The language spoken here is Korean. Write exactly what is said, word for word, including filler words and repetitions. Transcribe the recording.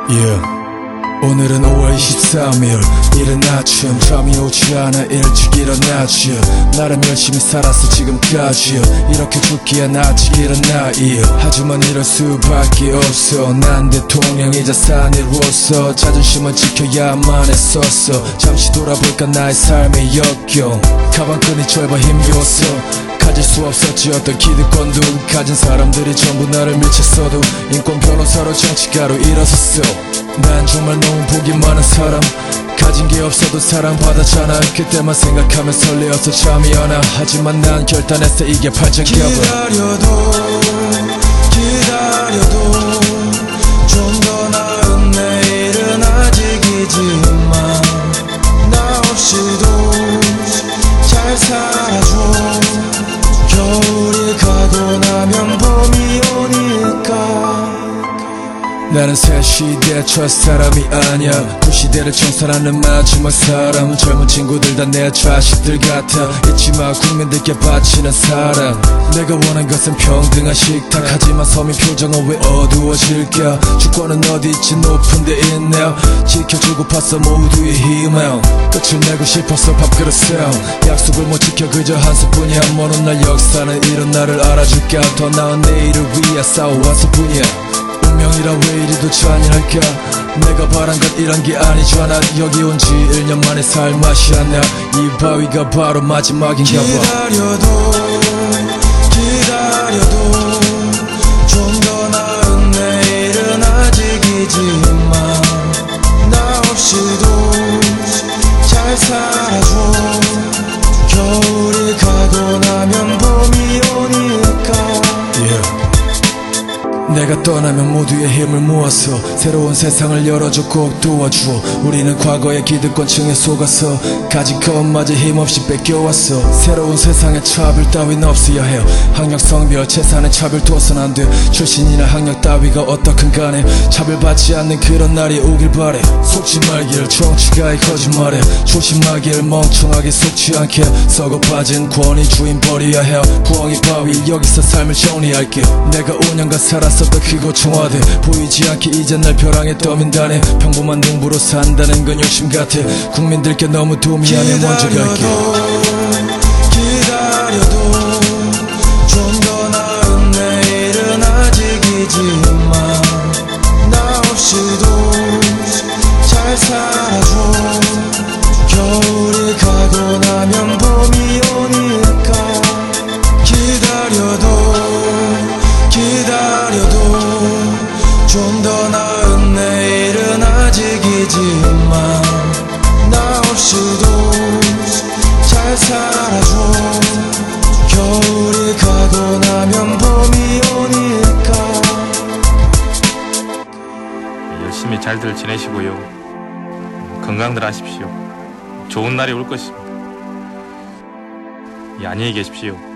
Yeah. 오늘은 오월 이십삼일 이른 아침 잠이 오지 않아 일찍 일어났지. 나름 열심히 살았어 지금까지. 이렇게 죽기엔 아직 이른 나이. 하지만 이럴 수밖에 없어. 난 대통령이자 산이로서 자존심은 지켜야만 했었어. 잠시 돌아볼까 나의 삶의 역경. 가방끈이 짧아 힘겨웠어. 가질 수 없었지 어떤 기득권도. 가진 사람들이 전부 나를 밀쳤어도 인권 변호사로 정치가로 일어섰어. 난 정말 너무 복이 많은 사람. 가진 게 없어도 사랑받았잖아. 그때만 생각하면 설레어서 잠이 오나. 하지만 난 결단했어 이게 발전기야. 기다려도 기다려도 좀 더 나은 내일은 아직이지만 나 없이도 잘 살아줘. 겨울이 가고 나면 봄이 오니까. 나는 새 시대의 첫사람이 아니야. 구시대를 청산하는 마지막 사람. 젊은 친구들 다 내 자식들 같아. 잊지마 국민들께 바치는 사랑. 내가 원한 것은 평등한 식탁. 하지만 서민 표정은 왜 어두워질까. 주권은 어디 있지 높은 데 있네요. 지켜주고 봤어 모두의 희망. 끝을 내고 싶어서 밥그릇 싸움. 약속을 못 지켜 그저 한 수뿐이야. 먼 훗날 역사는 이런 나를 알아줄까. 더 나은 내일을 위해 싸워왔을 뿐이야. 운명이라 왜 이리도 잔인할까. 내가 바란 건 이런 게 아니잖아. 여기 온 지 일 년 만에 살 맛이 안 나. 이 바위가 바로 마지막인가 봐. 기다려도 기다려도 좀 더 나은 내일은 아직이지만 나 없이도 잘 살아줘. 겨울이 가고 나면 봄이 오니까. yeah. 내가 떠나면 모두의 힘을 모아서 새로운 세상을 열어줘 꼭 도와줘. 우리는 과거의 기득권층에 속아서 가진 것마저 힘없이 뺏겨왔어. 새로운 세상에 차별 따윈 없어야 해요. 학력 성별 재산에 차별 둬선 안 돼. 출신이나 학력 따위가 어떻든 간에 차별받지 않는 그런 날이 오길 바래. 속지 말길 정치가의 거짓말에. 조심하길 멍청하게 속지 않게. 썩어 빠진 권위주의 버려야 해요. 부엉이 바위 여기서 삶을 정리할게. 내가 오 년간 살았어 그곳 청와대. 보이지 않게 이제 날 벼랑에 떠민다네. 평범한 농부로 산다는 건 욕심 같아. 국민들께 너무 도움이 안해. 먼저 갈게. 기다려도 좀 더 나은 내일은 아직이지만 나 없이도 잘 살아줘. 겨울이 가고 나면 봄이 오니까. 기다려도 기다려도 좀 더 나은 내일은 아직이지만 나 없이도 잘 살아줘. 겨울이 가고 나면 봄이 오니까. 열심히 잘들 지내시고요. 건강들 하십시오. 좋은 날이 올 것입니다. 예, 안녕히 계십시오.